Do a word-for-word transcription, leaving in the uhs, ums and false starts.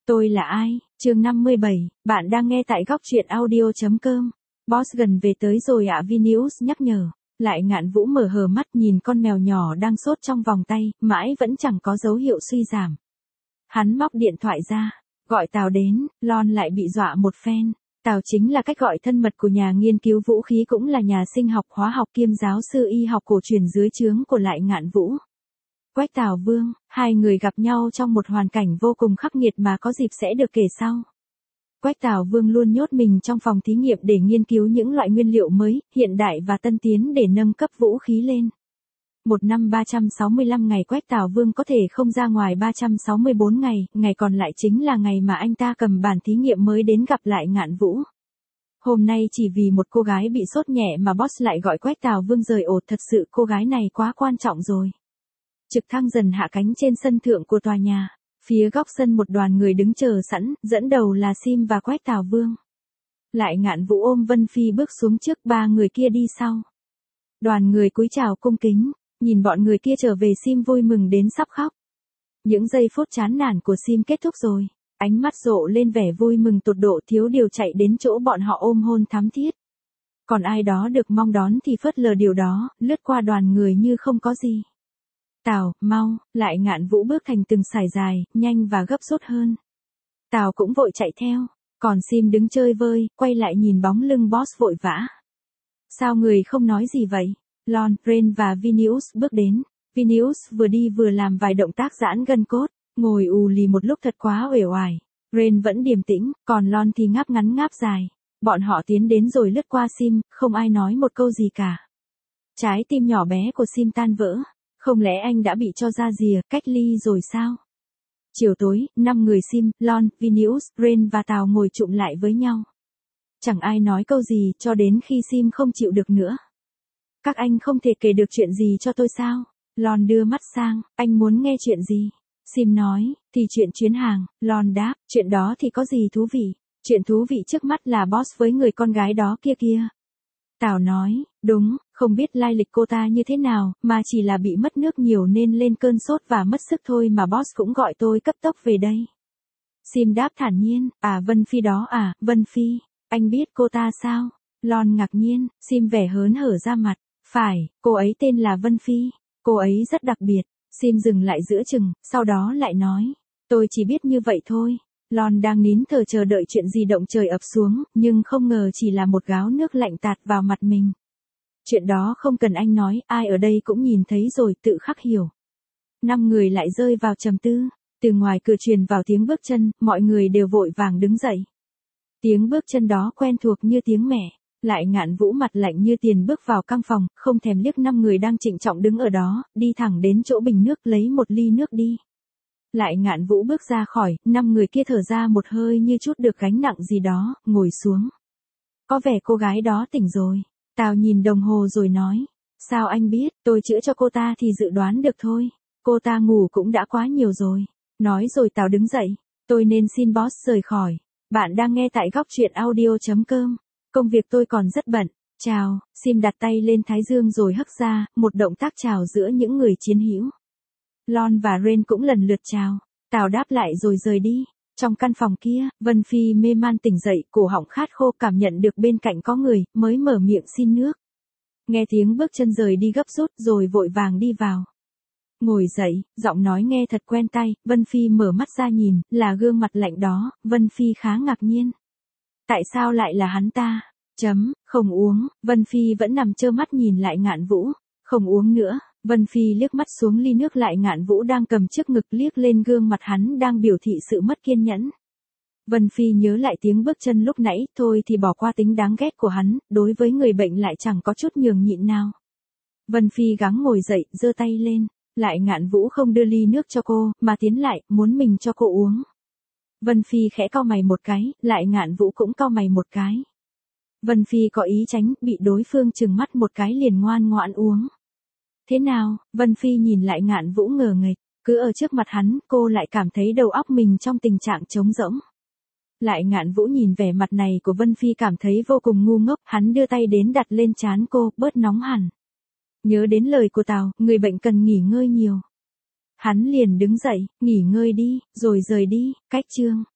Tôi là ai? Chương năm mươi bảy, bạn đang nghe tại góc truyện audio chấm com. Boss gần về tới rồi ạ, Vinicius nhắc nhở. Lại Ngạn Vũ mở hờ mắt nhìn con mèo nhỏ đang sốt trong vòng tay, mãi vẫn chẳng có dấu hiệu suy giảm. Hắn móc điện thoại ra, gọi Tào đến, Lon lại bị dọa một phen. Tào chính là cách gọi thân mật của nhà nghiên cứu vũ khí, cũng là nhà sinh học hóa học kiêm giáo sư y học cổ truyền dưới trướng của Lại Ngạn Vũ. Quách Tào Vương, hai người gặp nhau trong một hoàn cảnh vô cùng khắc nghiệt mà có dịp sẽ được kể sau. Quách Tào Vương luôn nhốt mình trong phòng thí nghiệm để nghiên cứu những loại nguyên liệu mới, hiện đại và tân tiến để nâng cấp vũ khí lên. Một năm ba trăm sáu mươi lăm ngày Quách Tào Vương có thể không ra ngoài ba trăm sáu mươi bốn ngày, ngày còn lại chính là ngày mà anh ta cầm bản thí nghiệm mới đến gặp Lại Ngạn Vũ. Hôm nay chỉ vì một cô gái bị sốt nhẹ mà boss lại gọi Quách Tào Vương rời ổ, thật sự cô gái này quá quan trọng rồi. Trực thăng dần hạ cánh trên sân thượng của tòa nhà. Phía góc sân một đoàn người đứng chờ sẵn, dẫn đầu là Sim và Quách Tào Vương. Lại Ngạn Vũ ôm Vân Phi bước xuống trước, ba người kia đi sau. Đoàn người cúi chào cung kính, nhìn bọn người kia trở về, Sim vui mừng đến sắp khóc. Những giây phút chán nản của Sim kết thúc rồi, ánh mắt rộ lên vẻ vui mừng tột độ, thiếu điều chạy đến chỗ bọn họ ôm hôn thắm thiết. Còn ai đó được mong đón thì phớt lờ điều đó, lướt qua đoàn người như không có gì. Tào, mau, Lại Ngạn Vũ bước thành từng sải dài, nhanh và gấp rút hơn. Tào cũng vội chạy theo, còn Sim đứng chơi vơi, quay lại nhìn bóng lưng boss vội vã. Sao người không nói gì vậy? Lon, Ren và Vinicius bước đến. Vinicius vừa đi vừa làm vài động tác giãn gân cốt, ngồi ù lì một lúc thật quá uể oải. Ren vẫn điềm tĩnh, còn Lon thì ngáp ngắn ngáp dài. Bọn họ tiến đến rồi lướt qua Sim, không ai nói một câu gì cả. Trái tim nhỏ bé của Sim tan vỡ. Không lẽ anh đã bị cho ra rìa, cách ly rồi sao? Chiều tối, năm người Sim, Lon, Vinicius, Ren và Tào ngồi chụm lại với nhau. Chẳng ai nói câu gì cho đến khi Sim không chịu được nữa. Các anh không thể kể được chuyện gì cho tôi sao? Lon đưa mắt sang, anh muốn nghe chuyện gì? Sim nói, thì chuyện chuyến hàng. Lon đáp, chuyện đó thì có gì thú vị? Chuyện thú vị trước mắt là boss với người con gái đó kia kia. Tào nói, đúng, không biết lai lịch cô ta như thế nào, mà chỉ là bị mất nước nhiều nên lên cơn sốt và mất sức thôi mà boss cũng gọi tôi cấp tốc về đây. Sim đáp thản nhiên, à Vân Phi đó à, Vân Phi, anh biết cô ta sao? Lon ngạc nhiên, Sim vẻ hớn hở ra mặt, phải, cô ấy tên là Vân Phi, cô ấy rất đặc biệt. Sim dừng lại giữa chừng, sau đó lại nói, tôi chỉ biết như vậy thôi. Lon đang nín thở chờ đợi chuyện gì động trời ập xuống, nhưng không ngờ chỉ là một gáo nước lạnh tạt vào mặt mình. Chuyện đó không cần anh nói, ai ở đây cũng nhìn thấy rồi, tự khắc hiểu. Năm người lại rơi vào trầm tư, từ ngoài cửa truyền vào tiếng bước chân, mọi người đều vội vàng đứng dậy. Tiếng bước chân đó quen thuộc như tiếng mẹ. Lại Ngạn Vũ mặt lạnh như tiền bước vào căn phòng, không thèm liếc năm người đang trịnh trọng đứng ở đó, đi thẳng đến chỗ bình nước lấy một ly nước đi. Lại Ngạn Vũ bước ra khỏi, năm người kia thở ra một hơi như chút được gánh nặng gì đó, ngồi xuống. Có vẻ cô gái đó tỉnh rồi. Tào nhìn đồng hồ rồi nói, sao anh biết, tôi chữa cho cô ta thì dự đoán được thôi. Cô ta ngủ cũng đã quá nhiều rồi. Nói rồi Tào đứng dậy, tôi nên xin boss rời khỏi. Bạn đang nghe tại góc truyện audio chấm com. Công việc tôi còn rất bận. Chào, Sim đặt tay lên thái dương rồi hất ra, một động tác chào giữa những người chiến hữu. Lon và Ren cũng lần lượt chào. Tào đáp lại rồi rời đi. Trong căn phòng kia, Vân Phi mê man tỉnh dậy, cổ họng khát khô, cảm nhận được bên cạnh có người, mới mở miệng xin nước. Nghe tiếng bước chân rời đi gấp rút rồi vội vàng đi vào. Ngồi dậy, giọng nói nghe thật quen tai, Vân Phi mở mắt ra nhìn, là gương mặt lạnh đó, Vân Phi khá ngạc nhiên. Tại sao lại là hắn ta? Chấm, không uống, Vân Phi vẫn nằm trơ mắt nhìn Lại Ngạn Vũ. Không uống nữa. Vân Phi liếc mắt xuống ly nước Lại Ngạn Vũ đang cầm trước ngực, liếc lên gương mặt hắn đang biểu thị sự mất kiên nhẫn. Vân Phi nhớ lại tiếng bước chân lúc nãy, thôi thì bỏ qua tính đáng ghét của hắn, đối với người bệnh lại chẳng có chút nhường nhịn nào. Vân Phi gắng ngồi dậy, giơ tay lên. Lại Ngạn Vũ không đưa ly nước cho cô, mà tiến lại, muốn mình cho cô uống. Vân Phi khẽ cau mày một cái, Lại Ngạn Vũ cũng cau mày một cái. Vân Phi có ý tránh, bị đối phương trừng mắt một cái liền ngoan ngoãn uống. Thế nào? Vân Phi nhìn Lại Ngạn Vũ ngờ nghệch, cứ ở trước mặt hắn, cô lại cảm thấy đầu óc mình trong tình trạng trống rỗng. Lại Ngạn Vũ nhìn vẻ mặt này của Vân Phi cảm thấy vô cùng ngu ngốc, hắn đưa tay đến đặt lên trán cô, bớt nóng hẳn. Nhớ đến lời của Tào, người bệnh cần nghỉ ngơi nhiều. Hắn liền đứng dậy, nghỉ ngơi đi, rồi rời đi, cách chương.